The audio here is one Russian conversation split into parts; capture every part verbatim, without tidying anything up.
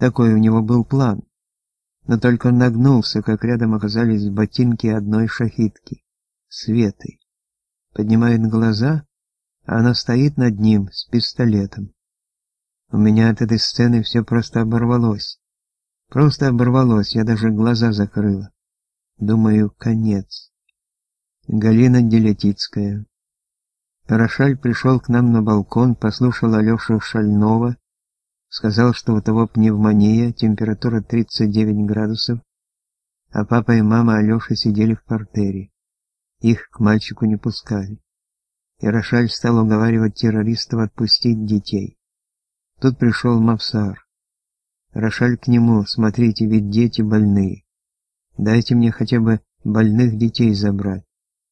Такой у него был план. Но только он нагнулся, как рядом оказались ботинки одной шахидки, Светы. Поднимает глаза, а она стоит над ним с пистолетом. У меня от этой сцены все просто оборвалось. Просто оборвалось, я даже глаза закрыла. Думаю, конец. Галина Делятицкая. Рошаль пришел к нам на балкон, послушал Алешу Шального, сказал, что у того пневмония, температура тридцать девять градусов, а папа и мама Алёши сидели в партере. Их к мальчику не пускали. И Рошаль стал уговаривать террористов отпустить детей. Тут пришел Мавсар. Рошаль к нему: смотрите, ведь дети больные. Дайте мне хотя бы больных детей забрать.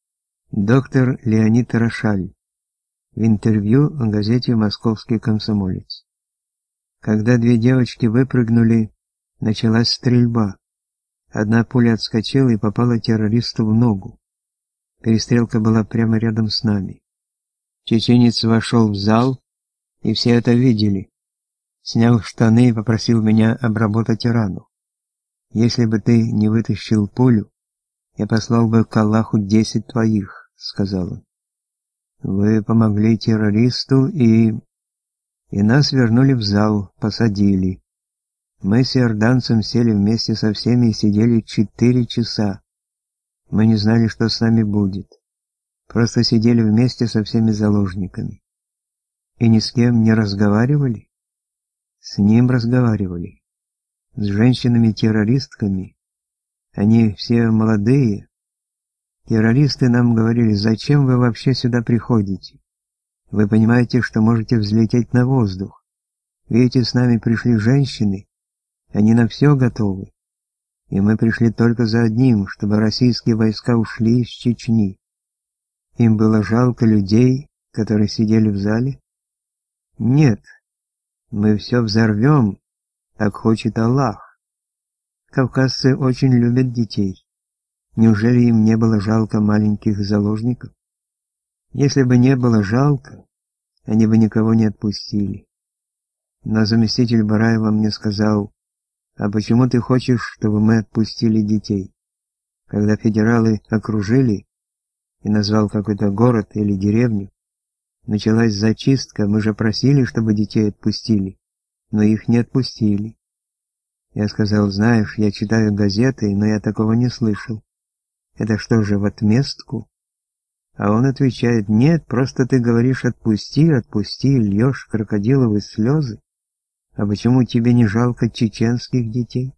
Доктор Леонид Рошаль. В интервью в газете «Московский комсомолец». Когда две девочки выпрыгнули, началась стрельба. Одна пуля отскочила и попала террористу в ногу. Перестрелка была прямо рядом с нами. Чеченец вошел в зал, и все это видели. Снял штаны и попросил меня обработать рану. «Если бы ты не вытащил пулю, я послал бы к Аллаху десять твоих», — сказал он. «Вы помогли террористу и...» И нас вернули в зал, посадили. Мы с иорданцем сели вместе со всеми и сидели четыре часа. Мы не знали, что с нами будет. Просто сидели вместе со всеми заложниками. И ни с кем не разговаривали? С ним разговаривали. С женщинами-террористками. Они все молодые. Террористы нам говорили: зачем вы вообще сюда приходите? Вы понимаете, что можете взлететь на воздух. Видите, с нами пришли женщины, они на все готовы. И мы пришли только за одним, чтобы российские войска ушли из Чечни. Им было жалко людей, которые сидели в зале? Нет, мы все взорвем, так хочет Аллах. Кавказцы очень любят детей. Неужели им не было жалко маленьких заложников? Если бы не было жалко, они бы никого не отпустили. Но заместитель Бараева мне сказал: «А почему ты хочешь, чтобы мы отпустили детей?» Когда федералы окружили и назвал какой-то город или деревню, началась зачистка, мы же просили, чтобы детей отпустили, но их не отпустили. Я сказал: «Знаешь, я читаю газеты, но я такого не слышал. Это что же, в отместку?» А он отвечает: «Нет, просто ты говоришь: отпусти, отпусти, льешь крокодиловые слезы. А почему тебе не жалко чеченских детей?»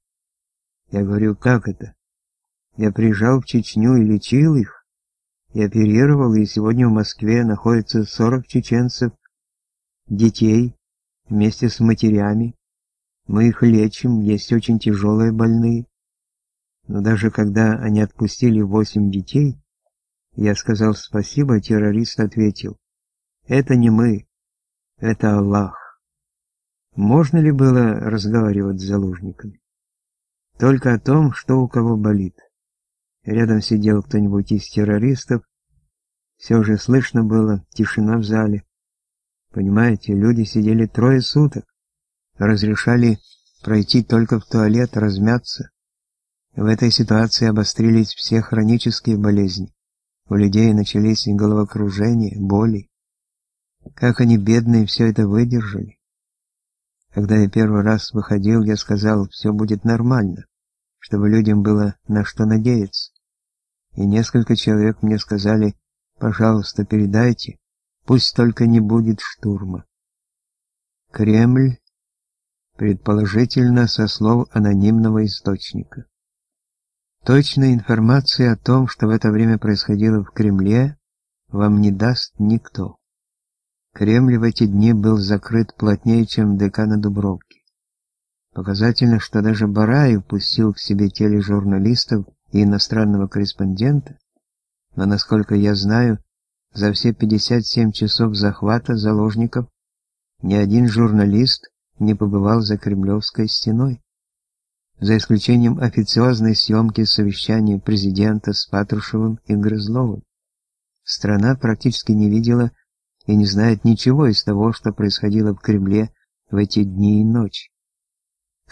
Я говорю: «Как это? Я приезжал в Чечню и лечил их. Я оперировал, и сегодня в Москве находится сорок чеченцев, детей, вместе с матерями. Мы их лечим, есть очень тяжелые больные. Но даже когда они отпустили восемь детей, я сказал спасибо, террорист ответил: это не мы, это Аллах». Можно ли было разговаривать с заложниками? Только о том, что у кого болит. Рядом сидел кто-нибудь из террористов, все же слышно было, тишина в зале. Понимаете, люди сидели трое суток, разрешали пройти только в туалет, размяться. В этой ситуации обострились все хронические болезни. У людей начались головокружения, боли. Как они, бедные, все это выдержали. Когда я первый раз выходил, я сказал: все будет нормально, чтобы людям было на что надеяться. И несколько человек мне сказали: пожалуйста, передайте, пусть только не будет штурма. Кремль, предположительно со слов анонимного источника. Точной информации о том, что в это время происходило в Кремле, вам не даст никто. Кремль в эти дни был закрыт плотнее, чем ДК на Дубровке. Показательно, что даже Бараев пустил к себе тележурналистов и иностранного корреспондента, но, насколько я знаю, за все пятьдесят семь часов захвата заложников ни один журналист не побывал за Кремлевской стеной. За исключением официозной съемки совещания президента с Патрушевым и Грызловым. Страна практически не видела и не знает ничего из того, что происходило в Кремле в эти дни и ночи.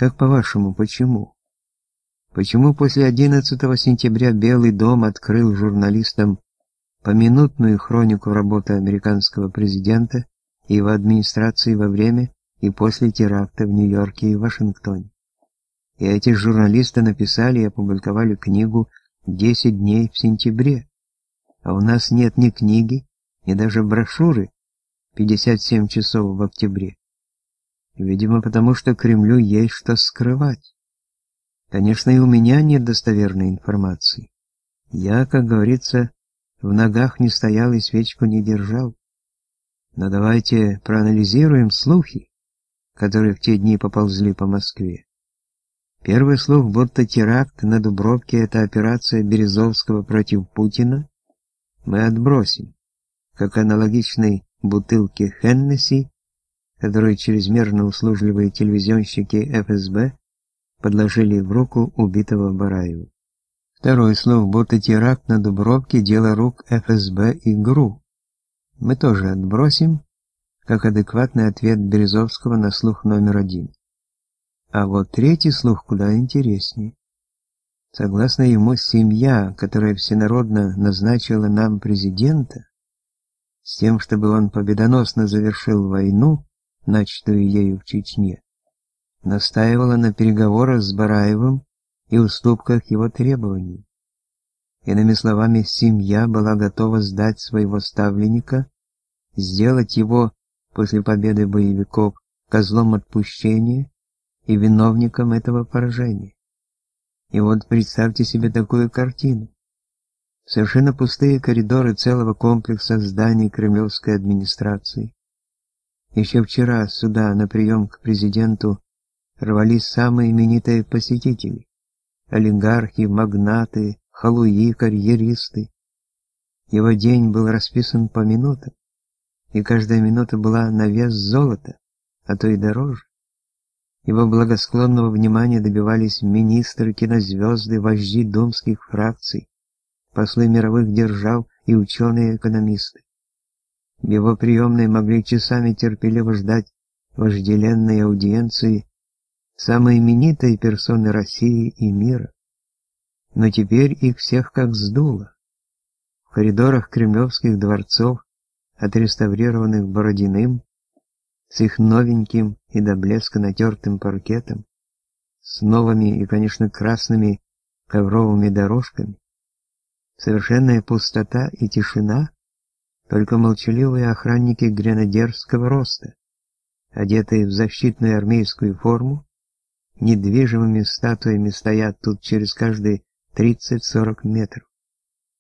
Как по-вашему, почему? Почему после одиннадцатого сентября Белый дом открыл журналистам поминутную хронику работы американского президента и его администрации во время и после теракта в Нью-Йорке и Вашингтоне? И эти журналисты написали и опубликовали книгу «десять дней в сентябре». А у нас нет ни книги, ни даже брошюры «пятьдесят семь часов в октябре». Видимо, потому что Кремлю есть что скрывать. Конечно, и у меня нет достоверной информации. Я, как говорится, в ногах не стоял и свечку не держал. Но давайте проанализируем слухи, которые в те дни поползли по Москве. Первый слух, будто теракт на Дубровке – это операция Березовского против Путина, мы отбросим, как аналогичной бутылке Хеннесси, которую чрезмерно услужливые телевизионщики эф эс бэ подложили в руку убитого Бараева. Второй слух, будто теракт на Дубровке – дело рук эф эс бэ и ГРУ, мы тоже отбросим, как адекватный ответ Березовского на слух номер один. А вот третий слух куда интереснее. Согласно ему, семья, которая всенародно назначила нам президента, с тем, чтобы он победоносно завершил войну, начатую ею в Чечне, настаивала на переговорах с Бараевым и уступках его требований. Иными словами, семья была готова сдать своего ставленника, сделать его после победы боевиков козлом отпущения и виновником этого поражения. И вот представьте себе такую картину. Совершенно пустые коридоры целого комплекса зданий кремлевской администрации. Еще вчера сюда на прием к президенту рвались самые именитые посетители. Олигархи, магнаты, халуи, карьеристы. Его день был расписан по минутам, и каждая минута была на вес золота, а то и дороже. Его благосклонного внимания добивались министры, кинозвезды, вожди думских фракций, послы мировых держав и ученые-экономисты. В его приемной могли часами терпеливо ждать вожделенной аудиенции самые именитые персоны России и мира. Но теперь их всех как сдуло. В коридорах кремлевских дворцов, отреставрированных Бородиным, с их новеньким и до блеска натертым паркетом, с новыми и, конечно, красными ковровыми дорожками, совершенная пустота и тишина, только молчаливые охранники гренадерского роста, одетые в защитную армейскую форму, недвижимыми статуями стоят тут через каждые тридцать-сорок метров.